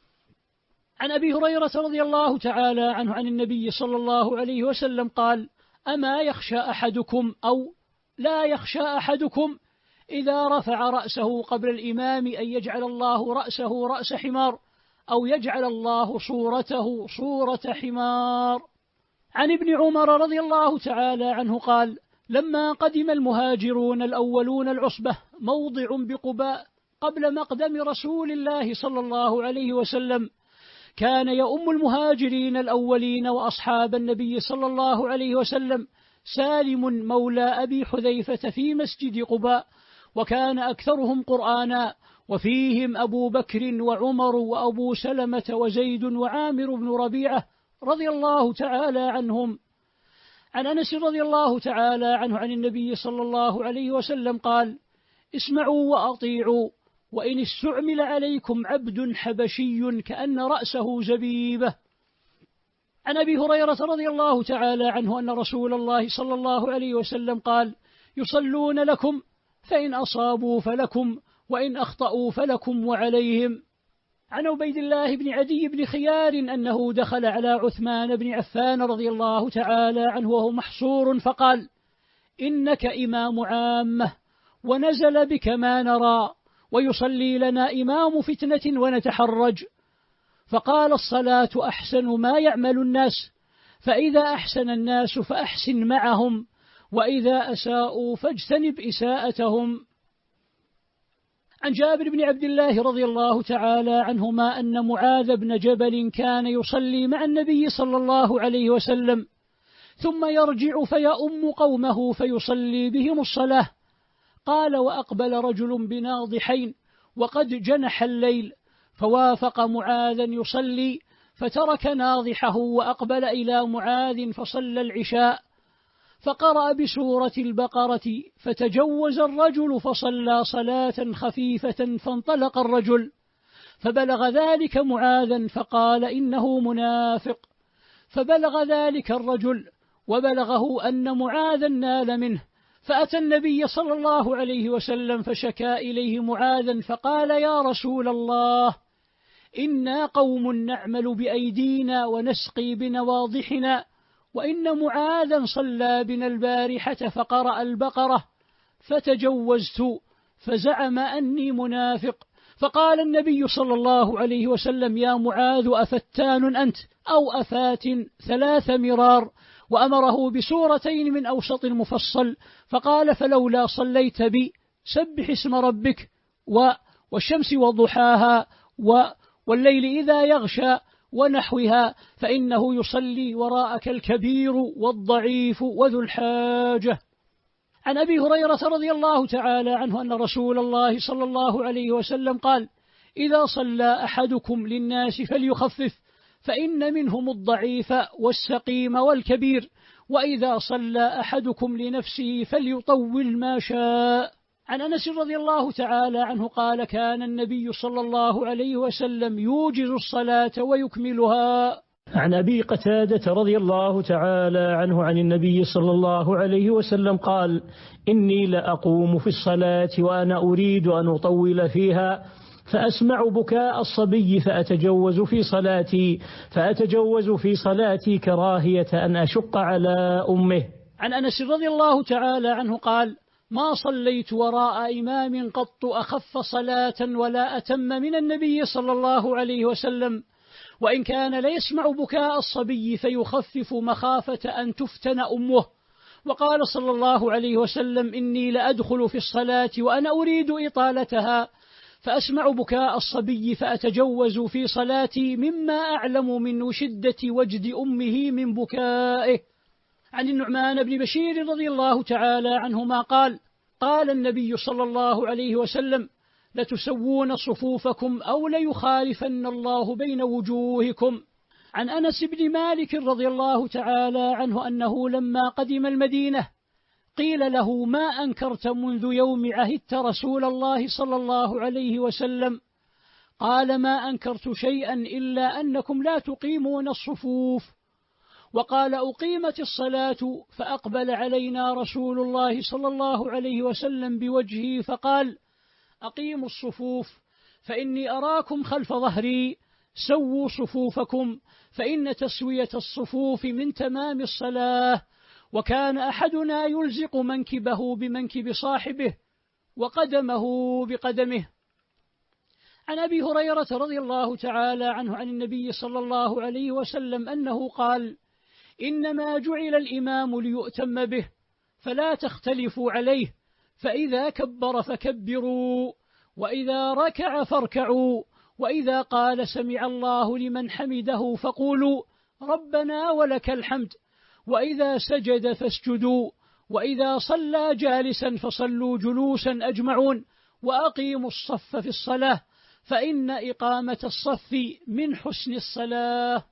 عن أبي هريرة رضي الله تعالى عنه عن النبي صلى الله عليه وسلم قال أما يخشى أحدكم أو لا يخشى أحدكم إذا رفع رأسه قبل الإمام أن يجعل الله رأسه رأس حمار، أو يجعل الله صورته صورة حمار. عن ابن عمر رضي الله تعالى عنه قال لما قدم المهاجرون الأولون العصبة موضع بقباء قبل مقدم رسول الله صلى الله عليه وسلم، كان يؤم المهاجرين الأولين وأصحاب النبي صلى الله عليه وسلم سالم مولى أبي حذيفة في مسجد قباء، وكان أكثرهم قرآنا، وفيهم أبو بكر وعمر وأبو سلمة وزيد وعامر بن ربيعة رضي الله تعالى عنهم. عن أنس رضي الله تعالى عنه عن النبي صلى الله عليه وسلم قال اسمعوا وأطيعوا وإن استعمل عليكم عبد حبشي كأن رأسه زبيبة. عن أبي هريرة رضي الله تعالى عنه أن رسول الله صلى الله عليه وسلم قال يصلون لكم فإن أصابوا فلكم وإن أخطأوا فلكم وعليهم. عن عبيد الله بن عدي بن خيار أنه دخل على عثمان بن عفان رضي الله تعالى عنه وهو محصور فقال إنك إمام عامة ونزل بك ما نرى، ويصلي لنا إمام فتنة ونتحرج. فقال الصلاة أحسن ما يعمل الناس، فإذا أحسن الناس فأحسن معهم، وإذا أساءوا فاجتنب إساءتهم. عن جابر بن عبد الله رضي الله تعالى عنهما أن معاذ بن جبل كان يصلي مع النبي صلى الله عليه وسلم ثم يرجع فيؤم قومه فيصلي بهم الصلاة. قال وأقبل رجل بناضحين وقد جنح الليل فوافق معاذا يصلي، فترك ناضحه وأقبل إلى معاذ فصلى العشاء، فقرأ بسورة البقرة، فتجوز الرجل فصلى صلاة خفيفة، فانطلق الرجل فبلغ ذلك معاذا فقال إنه منافق، فبلغ ذلك الرجل وبلغه أن معاذا نال منه، فأتى النبي صلى الله عليه وسلم فشكى إليه معاذا فقال يا رسول الله إنا قوم نعمل بأيدينا ونسقي بنواضحنا، وإن معاذا صلى بنا البارحة فقرأ البقرة فتجوزت فزعم أني منافق. فقال النبي صلى الله عليه وسلم يا معاذ أفتان أنت أو أفات ثلاث مرار، وأمره بسورتين من أوسط المفصل، فقال فلولا صليت بي سبح اسم ربك والشمس وضحاها والليل إذا يغشى ونحوها، فإنه يصلي وراءك الكبير والضعيف وذو الحاجة. عن أبي هريرة رضي الله تعالى عنه أن رسول الله صلى الله عليه وسلم قال: إذا صلى أحدكم للناس فليخفف، فإن منهم الضعيف والسقيم والكبير، وإذا صلى أحدكم لنفسه فليطول ما شاء. عن أنس رضي الله تعالى عنه قال: كان النبي صلى الله عليه وسلم يوجز الصلاة ويكملها. عن أبي قتادة رضي الله تعالى عنه عن النبي صلى الله عليه وسلم قال: إني لأقوم في الصلاة وأنا أريد أن أطول فيها، فأسمع بكاء الصبي فأتجوز في صلاتي فأتجوز في صلاتي كراهية أن أشق على أمه. عن أنس رضي الله تعالى عنه قال: ما صليت وراء إمام قط أخف صلاة ولا أتم من النبي صلى الله عليه وسلم، وإن كان ليسمع بكاء الصبي فيخفف مخافة أن تفتن أمه. وقال صلى الله عليه وسلم: إني لأدخل في الصلاة وأنا أريد إطالتها، فأسمع بكاء الصبي فأتجوز في صلاتي مما أعلم من شدة وجد أمه من بكائه. عن النعمان بن بشير رضي الله تعالى عنهما قال: قال النبي صلى الله عليه وسلم: لتسوون صفوفكم أو ليخالفن الله بين وجوهكم. عن أنس بن مالك رضي الله تعالى عنه أنه لما قدم المدينة قيل له: ما أنكرت منذ يوم عهدت رسول الله صلى الله عليه وسلم؟ قال: ما أنكرت شيئا إلا أنكم لا تقيمون الصفوف. وقال: أقيمت الصلاة فأقبل علينا رسول الله صلى الله عليه وسلم بوجهه فقال: أقيموا الصفوف فإني أراكم خلف ظهري، سووا صفوفكم فإن تسوية الصفوف من تمام الصلاة. وكان أحدنا يلزق منكبه بمنكب صاحبه وقدمه بقدمه. عن أبي هريرة رضي الله تعالى عنه عن النبي صلى الله عليه وسلم أنه قال: إنما جعل الإمام ليؤتم به فلا تختلفوا عليه، فإذا كبر فكبروا، وإذا ركع فاركعوا، وإذا قال سمع الله لمن حمده فقولوا ربنا ولك الحمد، وإذا سجد فاسجدوا، وإذا صلى جالسا فصلوا جلوسا أجمعون، وأقيموا الصف في الصلاة فإن إقامة الصف من حسن الصلاة.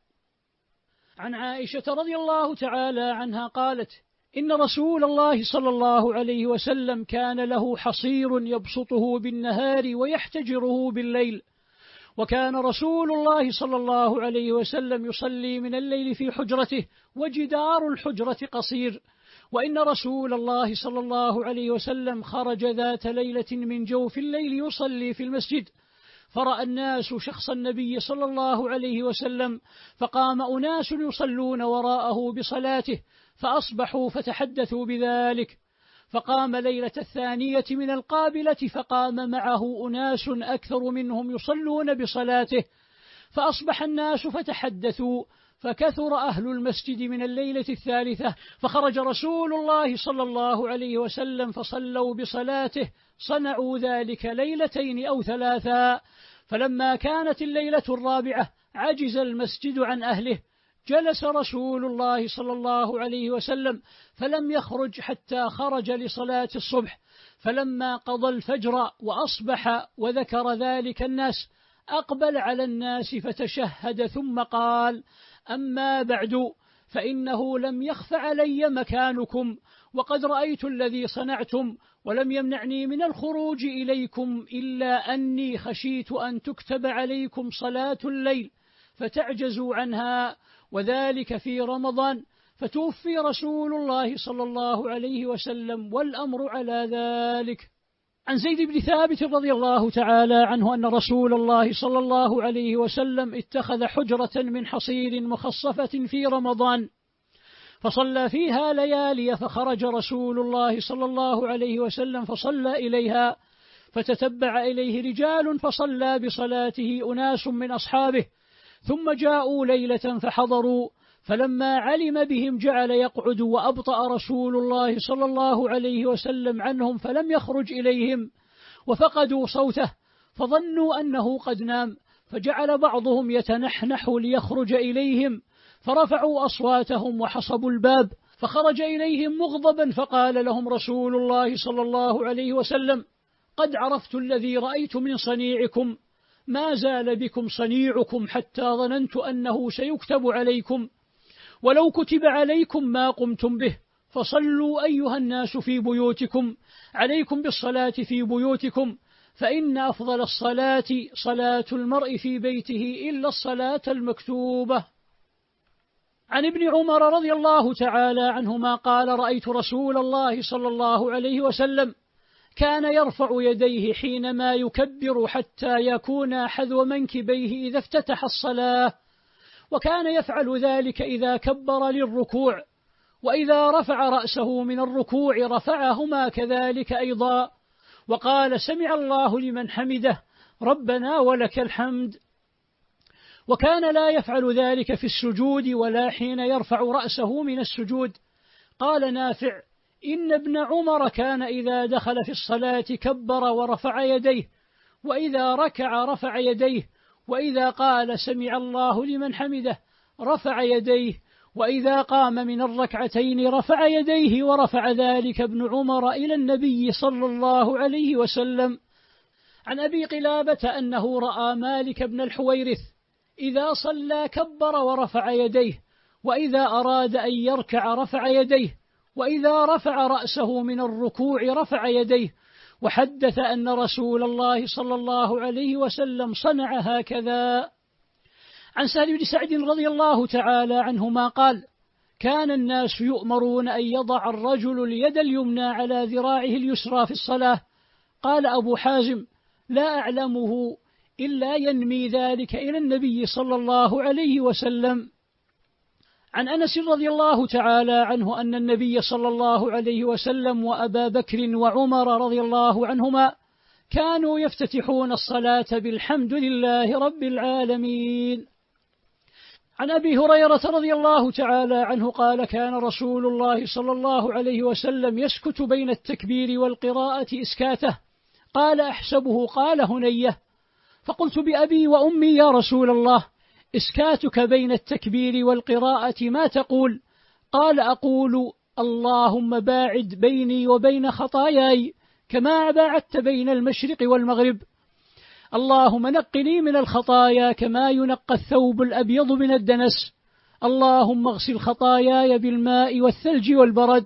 عن عائشة رضي الله تعالى عنها قالت: إن رسول الله صلى الله عليه وسلم كان له حصير يبسطه بالنهار ويحتجره بالليل، وكان رسول الله صلى الله عليه وسلم يصلي من الليل في حجرته وجدار الحجرة قصير. وإن رسول الله صلى الله عليه وسلم خرج ذات ليلة من جوف الليل يصلي في المسجد، فرأى الناس شخص النبي صلى الله عليه وسلم، فقام أناس يصلون وراءه بصلاته فأصبحوا فتحدثوا بذلك، فقام ليلة الثانية من القابلة فقام معه أناس أكثر منهم يصلون بصلاته، فأصبح الناس فتحدثوا، فكثر أهل المسجد من الليلة الثالثة، فخرج رسول الله صلى الله عليه وسلم فصلوا بصلاته، صنعوا ذلك ليلتين أو ثلاثا، فلما كانت الليلة الرابعة عجز المسجد عن أهله، جلس رسول الله صلى الله عليه وسلم فلم يخرج حتى خرج لصلاة الصبح، فلما قضى الفجر وأصبح وذكر ذلك الناس أقبل على الناس فتشهد ثم قال: أما بعد فإنه لم يخف علي مكانكم، وقد رأيت الذي صنعتم، ولم يمنعني من الخروج إليكم إلا أني خشيت أن تكتب عليكم صلاة الليل فتعجزوا عنها، وذلك في رمضان، فتوفي رسول الله صلى الله عليه وسلم والأمر على ذلك. عن زيد بن ثابت رضي الله تعالى عنه أن رسول الله صلى الله عليه وسلم اتخذ حجرة من حصير مخصفة في رمضان فصلى فيها ليالي، فخرج رسول الله صلى الله عليه وسلم فصلى إليها، فتتبع إليه رجال فصلى بصلاته أناس من أصحابه، ثم جاءوا ليلة فحضروا فلما علم بهم جعل يقعد، وأبطأ رسول الله صلى الله عليه وسلم عنهم فلم يخرج إليهم، وفقدوا صوته فظنوا أنه قد نام، فجعل بعضهم يتنحنح ليخرج إليهم، فرفعوا أصواتهم وحصبوا الباب، فخرج إليهم مغضبا، فقال لهم رسول الله صلى الله عليه وسلم: قد عرفت الذي رأيت من صنيعكم، ما زال بكم صنيعكم حتى ظننت أنه سيكتب عليكم، ولو كتب عليكم ما قمتم به، فصلوا أيها الناس في بيوتكم، عليكم بالصلاة في بيوتكم، فإن أفضل الصلاة صلاة المرء في بيته إلا الصلاة المكتوبة. عن ابن عمر رضي الله تعالى عنهما قال: رأيت رسول الله صلى الله عليه وسلم كان يرفع يديه حينما يكبر حتى يكون حذو منكبيه إذا افتتح الصلاة، وكان يفعل ذلك إذا كبر للركوع، وإذا رفع رأسه من الركوع رفعهما كذلك أيضا، وقال: سمع الله لمن حمده ربنا ولك الحمد. وكان لا يفعل ذلك في السجود ولا حين يرفع رأسه من السجود. قال نافع: إن ابن عمر كان إذا دخل في الصلاة كبر ورفع يديه، وإذا ركع رفع يديه، وإذا قال سمع الله لمن حمده رفع يديه، وإذا قام من الركعتين رفع يديه، ورفع ذلك ابن عمر إلى النبي صلى الله عليه وسلم. عن أبي قلابة أنه رأى مالك بن الحويرث إذا صلى كبر ورفع يديه، وإذا أراد أن يركع رفع يديه، وإذا رفع رأسه من الركوع رفع يديه، وحدث أن رسول الله صلى الله عليه وسلم صنع هكذا. عن سهل بن سعد رضي الله تعالى عنهما قال: كان الناس يؤمرون أن يضع الرجل اليد اليمنى على ذراعه اليسرى في الصلاة. قال أبو حازم: لا أعلمه إلا ينمي ذلك إلى النبي صلى الله عليه وسلم. عن أنس رضي الله تعالى عنه أن النبي صلى الله عليه وسلم وأبا بكر وعمر رضي الله عنهما كانوا يفتتحون الصلاة بالحمد لله رب العالمين. عن أبي هريرة رضي الله تعالى عنه قال: كان رسول الله صلى الله عليه وسلم يسكت بين التكبير والقراءة إسكاته. قال: أحسبه قال هنيه. فقلت بأبي وأمي يا رسول الله، إسكاتك بين التكبير والقراءة ما تقول؟ قال: أقول: اللهم باعد بيني وبين خطاياي كما باعدت بين المشرق والمغرب، اللهم نقني من الخطايا كما ينقى الثوب الأبيض من الدنس، اللهم اغسل خطاياي بالماء والثلج والبرد.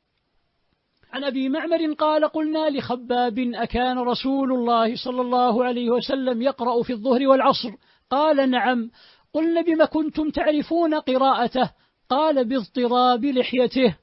عن أبي معمر قال: قلنا لخباب: أكان رسول الله صلى الله عليه وسلم يقرأ في الظهر والعصر؟ قال: نعم. قلنا: بما كنتم تعرفون قراءته؟ قال: باضطراب لحيته.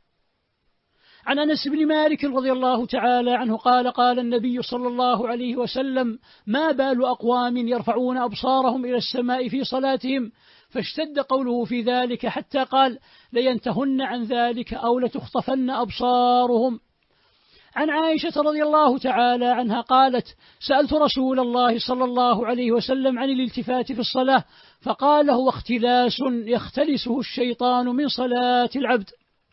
عن أنس بن مالك رضي الله تعالى عنه قال: قال النبي صلى الله عليه وسلم: ما بال أقوام يرفعون أبصارهم إلى السماء في صلاتهم؟ فاشتد قوله في ذلك حتى قال: لينتهن عن ذلك أو لتخطفن أبصارهم. عن عائشة رضي الله تعالى عنها قالت: سألت رسول الله صلى الله عليه وسلم عن الالتفات في الصلاة، فقال: هو اختلاس يختلسه الشيطان من صلاة العبد.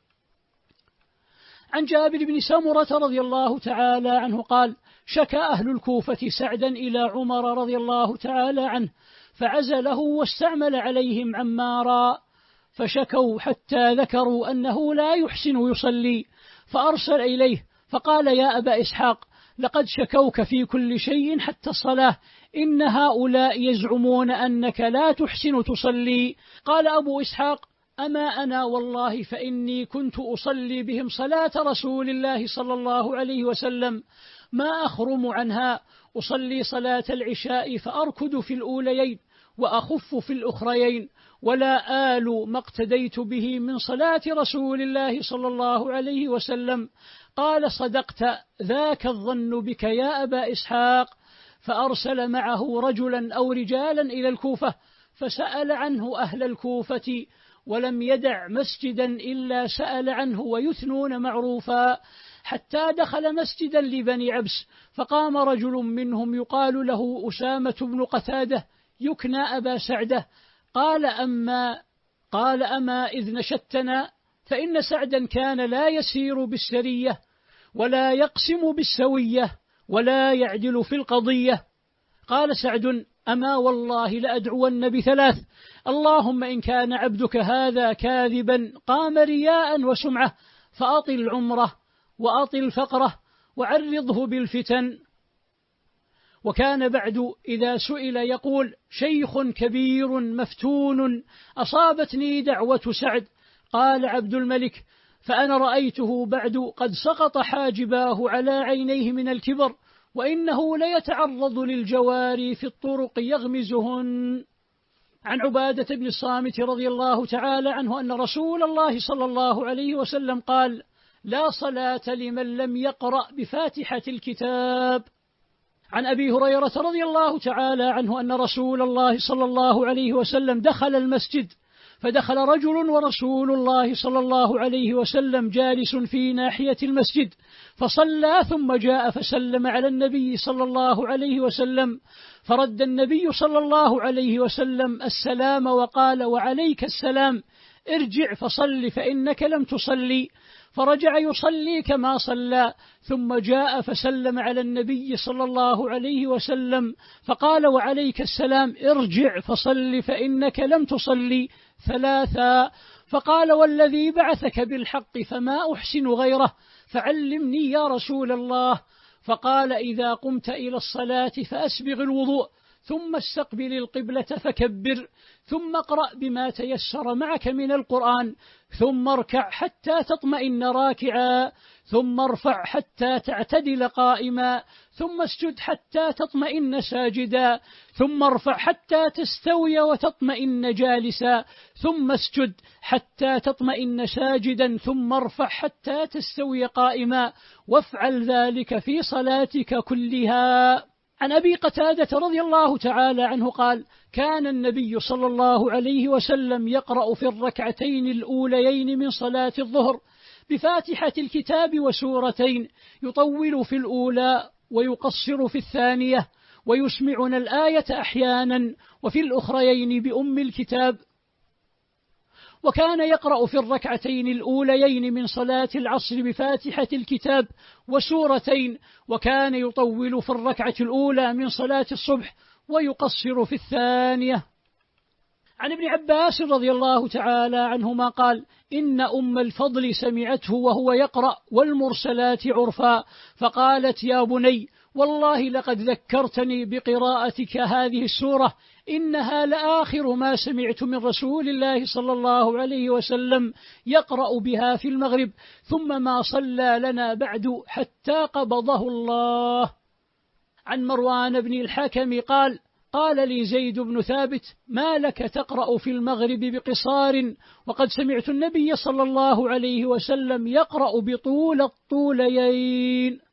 عن جابر بن سمرة رضي الله تعالى عنه قال: شكى أهل الكوفة سعدا إلى عمر رضي الله تعالى عنه، فعزله واستعمل عليهم عمارا، فشكوا حتى ذكروا أنه لا يحسن يصلي، فأرسل إليه فقال: يا أبا إسحاق، لقد شكوك في كل شيء حتى الصلاة، إن هؤلاء يزعمون أنك لا تحسن تصلي. قال أبو إسحاق: أما أنا والله فإني كنت أصلي بهم صلاة رسول الله صلى الله عليه وسلم ما أخرم عنها، أصلي صلاة العشاء فأركض في الأوليين وأخف في الأخريين، ولا آل ما اقتديت به من صلاة رسول الله صلى الله عليه وسلم. قال: صدقت، ذاك الظن بك يا أبا إسحاق. فأرسل معه رجلا أو رجالا إلى الكوفة، فسأل عنه أهل الكوفة، ولم يدع مسجدا إلا سأل عنه ويثنون معروفا، حتى دخل مسجدا لبني عبس، فقام رجل منهم يقال له أسامة بن قتادة يكنى أبا سعدة، قال: أما قال أما إذ نشدتنا فإن سعدا كان لا يسير بالسرية ولا يقسم بالسوية ولا يعدل في القضية. قال سعد أما والله لأدعون بثلاث: اللهم إن كان عبدك هذا كاذبا قام رياء وسمعة فأطل عمره وأطل فقره وعرضه بالفتن. وكان بعد إذا سئل يقول: شيخ كبير مفتون أصابتني دعوة سعد. قال عبد الملك: فأنا رأيته بعد قد سقط حاجباه على عينيه من الكبر، وإنه ليتعرض للجواري في الطرق يغمزهن. عن عبادة بن الصامت رضي الله تعالى عنه أن رسول الله صلى الله عليه وسلم قال: لا صلاة لمن لم يقرأ بفاتحة الكتاب. عن أبي هريرة رضي الله تعالى عنه أن رسول الله صلى الله عليه وسلم دخل المسجد، فدخل رجل ورسول الله صلى الله عليه وسلم جالس في ناحية المسجد، فصلى ثم جاء فسلم على النبي صلى الله عليه وسلم، فرد النبي صلى الله عليه وسلم السلام وقال: وعليك السلام، ارجع فصل فإنك لم تصلي. فرجع يصلي كما صلى، ثم جاء فسلم على النبي صلى الله عليه وسلم فقال: وعليك السلام، ارجع فصل فإنك لم تصلي ثلاثا. فقال: والذي بعثك بالحق فما أحسن غيره، فعلمني يا رسول الله. فقال: إذا قمت إلى الصلاة فأسبغ الوضوء، ثم استقبل القبلة فكبر، ثم اقرأ بما تيسر معك من القرآن، ثم اركع حتى تطمئن راكعا، ثم ارفع حتى تعتدل قائما، ثم اسجد حتى تطمئن ساجدا، ثم ارفع حتى تستوي وتطمئن جالسا، ثم اسجد حتى تطمئن ساجدا، ثم ارفع حتى تستوي قائما، وافعل ذلك في صلاتك كلها. عن أبي قتادة رضي الله تعالى عنه قال: كان النبي صلى الله عليه وسلم يقرأ في الركعتين الأوليين من صلاة الظهر بفاتحة الكتاب وسورتين، يطول في الأولى ويقصر في الثانية، ويسمعنا الآية أحيانا، وفي الأخريين بأم الكتاب. وكان يقرأ في الركعتين الأوليين من صلاة العصر بفاتحة الكتاب وسورتين، وكان يطول في الركعة الأولى من صلاة الصبح ويقصر في الثانية. عن ابن عباس رضي الله تعالى عنهما قال: إن أم الفضل سمعته وهو يقرأ والمرسلات عرفا، فقالت: يا بني، والله لقد ذكرتني بقراءتك هذه السورة، إنها لآخر ما سمعت من رسول الله صلى الله عليه وسلم يقرأ بها في المغرب، ثم ما صلى لنا بعد حتى قبضه الله. عن مروان بن الحكم قال: قال لي زيد بن ثابت: ما لك تقرأ في المغرب بقصار، وقد سمعت النبي صلى الله عليه وسلم يقرأ بطول الطوليين.